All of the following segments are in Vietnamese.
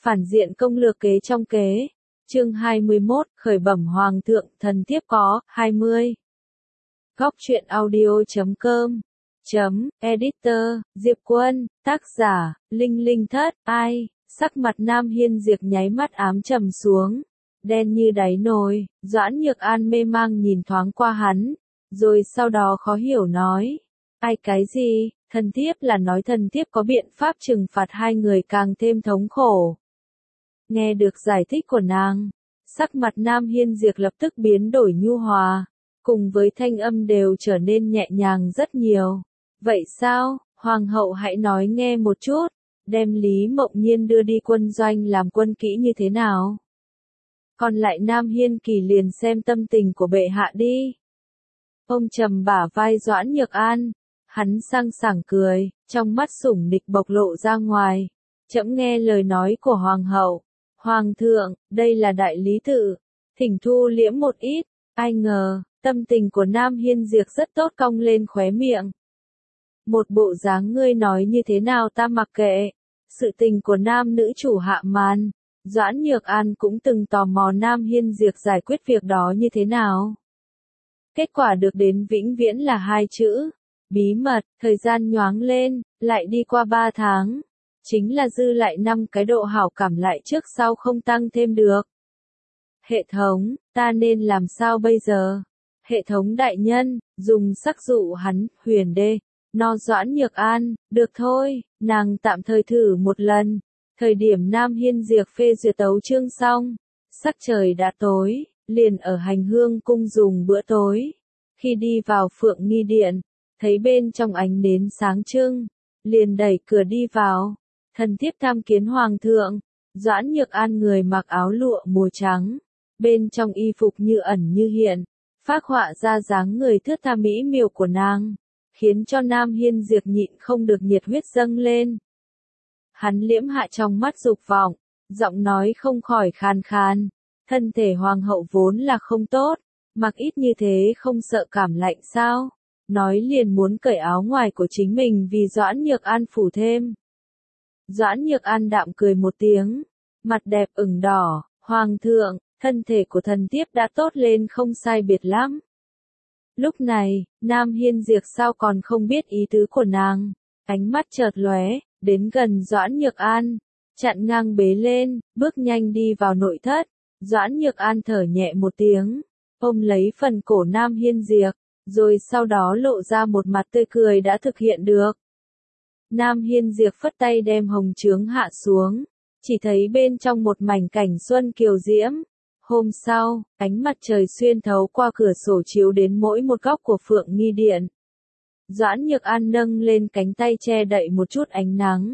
Phản diện công lược kế trong kế. Chương 21, khởi bẩm hoàng thượng, thần thiếp có 20. Góc truyện audio.com Editor, Diệp Quân, tác giả, Linh Linh Thất, ai, sắc mặt Nam Hiên Diệp nháy mắt ám trầm xuống, đen như đáy nồi, Doãn Nhược An mê mang nhìn thoáng qua hắn, rồi sau đó khó hiểu nói, ai cái gì, thần thiếp là nói thần thiếp có biện pháp trừng phạt hai người càng thêm thống khổ. Nghe được giải thích của nàng, sắc mặt Nam Hiên Diệp lập tức biến đổi nhu hòa, cùng với thanh âm đều trở nên nhẹ nhàng rất nhiều. Vậy sao, Hoàng hậu hãy nói nghe một chút, đem Lý Mộng Nhiên đưa đi quân doanh làm quân kỹ như thế nào? Còn lại Nam Hiên Kỳ liền xem tâm tình của bệ hạ đi. Ông trầm bả vai Doãn Nhược An, hắn sang sảng cười, trong mắt sủng nịch bộc lộ ra ngoài. Trẫm nghe lời nói của Hoàng hậu. Hoàng thượng, đây là đại lý tự, thỉnh thu liễm một ít, ai ngờ, tâm tình của Nam Hiên Diệp rất tốt cong lên khóe miệng. Một bộ dáng ngươi nói như thế nào ta mặc kệ, sự tình của nam nữ chủ hạ màn, Doãn Nhược An cũng từng tò mò Nam Hiên Diệp giải quyết việc đó như thế nào. Kết quả được đến vĩnh viễn là hai chữ, bí mật, thời gian nhoáng lên, lại đi qua 3 tháng. Chính là dư lại 5 cái độ hảo cảm lại trước sau không tăng thêm được. Hệ thống, ta nên làm sao bây giờ? Hệ thống đại nhân, dùng sắc dụ hắn, huyền đê, no Doãn Nhược An, được thôi, nàng tạm thời thử một lần. Thời điểm Nam Hiên Diệp phê duyệt tấu chương xong, sắc trời đã tối, liền ở hành hương cung dùng bữa tối. Khi đi vào Phượng Nghi Điện, thấy bên trong ánh nến sáng trưng, liền đẩy cửa đi vào. Thần thiếp tham kiến Hoàng thượng, Doãn Nhược An người mặc áo lụa màu trắng, bên trong y phục như ẩn như hiện, phác họa ra dáng người thướt tha mỹ miều của nàng, khiến cho Nam Hiên Diệp nhịn không được nhiệt huyết dâng lên. Hắn liễm hạ trong mắt dục vọng, giọng nói không khỏi khàn khàn, thân thể hoàng hậu vốn là không tốt, mặc ít như thế không sợ cảm lạnh sao, nói liền muốn cởi áo ngoài của chính mình vì Doãn Nhược An phủ thêm. Doãn Nhược An đạm cười một tiếng, mặt đẹp ửng đỏ, Hoàng thượng, thân thể của thần thiếp đã tốt lên không sai biệt lắm. Lúc này, Nam Hiên Diệp sao còn không biết ý tứ của nàng, ánh mắt chợt lóe, đến gần Doãn Nhược An, chặn ngang bế lên, bước nhanh đi vào nội thất. Doãn Nhược An thở nhẹ một tiếng, ôm lấy phần cổ Nam Hiên Diệp, rồi sau đó lộ ra một mặt tươi cười đã thực hiện được. Nam Hiên Diệp phất tay đem hồng chướng hạ xuống, chỉ thấy bên trong một mảnh cảnh xuân kiều diễm. Hôm sau, ánh mặt trời xuyên thấu qua cửa sổ chiếu đến mỗi một góc của Phượng Nghi Điện. Doãn Nhược An nâng lên cánh tay che đậy một chút ánh nắng.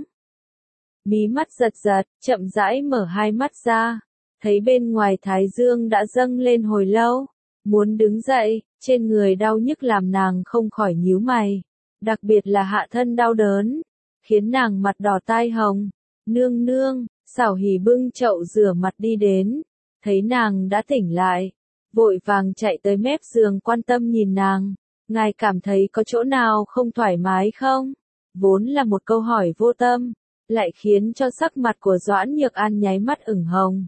Mí mắt giật giật, chậm rãi mở hai mắt ra, thấy bên ngoài thái dương đã dâng lên hồi lâu, muốn đứng dậy, trên người đau nhức làm nàng không khỏi nhíu mày. Đặc biệt là hạ thân đau đớn, khiến nàng mặt đỏ tai hồng. Nương nương, Xảo Hỉ bưng chậu rửa mặt đi đến, thấy nàng đã tỉnh lại, vội vàng chạy tới mép giường quan tâm nhìn nàng. Ngài cảm thấy có chỗ nào không thoải mái không? Vốn là một câu hỏi vô tâm, lại khiến cho sắc mặt của Doãn Nhược An nháy mắt ửng hồng.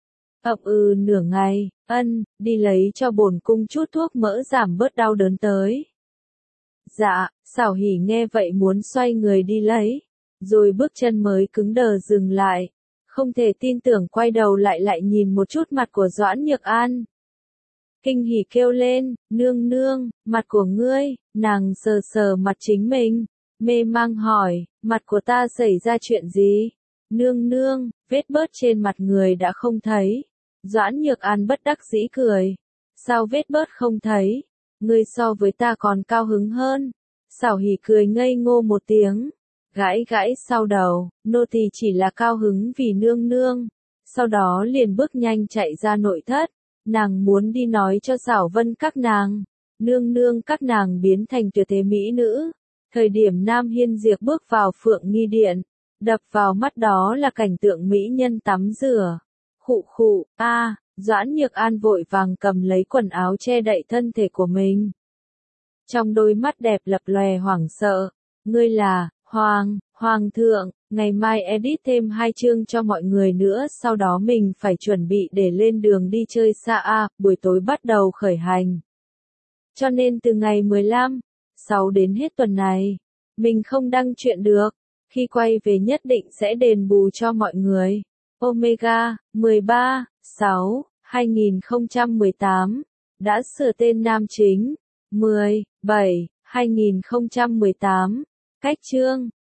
Nửa ngày, đi lấy cho bổn cung chút thuốc mỡ giảm bớt đau đớn tới. Dạ, Xảo Hỉ nghe vậy muốn xoay người đi lấy, rồi bước chân mới cứng đờ dừng lại, không thể tin tưởng quay đầu lại nhìn một chút mặt của Doãn Nhược An. Kinh hỉ kêu lên, nương nương, mặt của ngươi, nàng sờ sờ mặt chính mình, mê mang hỏi, mặt của ta xảy ra chuyện gì? Nương nương, vết bớt trên mặt người đã không thấy. Doãn Nhược An bất đắc dĩ cười, sao vết bớt không thấy? Ngươi so với ta còn cao hứng hơn. Xảo Hỉ cười ngây ngô một tiếng, gãi gãi sau đầu, nô tỳ chỉ là cao hứng vì nương nương. Sau đó liền bước nhanh chạy ra nội thất, nàng muốn đi nói cho Xảo Vân các nàng, nương nương các nàng biến thành tuyệt thế mỹ nữ. Thời điểm Nam Hiên Diệp bước vào Phượng Nghi Điện, đập vào mắt đó là cảnh tượng mỹ nhân tắm rửa. Khụ khụ, Doãn Nhược An vội vàng cầm lấy quần áo che đậy thân thể của mình. Trong đôi mắt đẹp lập lòe hoảng sợ, ngươi là, Hoàng thượng, ngày mai edit thêm 2 chương cho mọi người nữa, sau đó mình phải chuẩn bị để lên đường đi chơi xa buổi tối bắt đầu khởi hành. Cho nên từ ngày 15/6 đến hết tuần này, mình không đăng chuyện được. Khi quay về nhất định sẽ đền bù cho mọi người. Omega, 13/6/2018. Đã sửa tên nam chính. 10/7/2018. Cách chương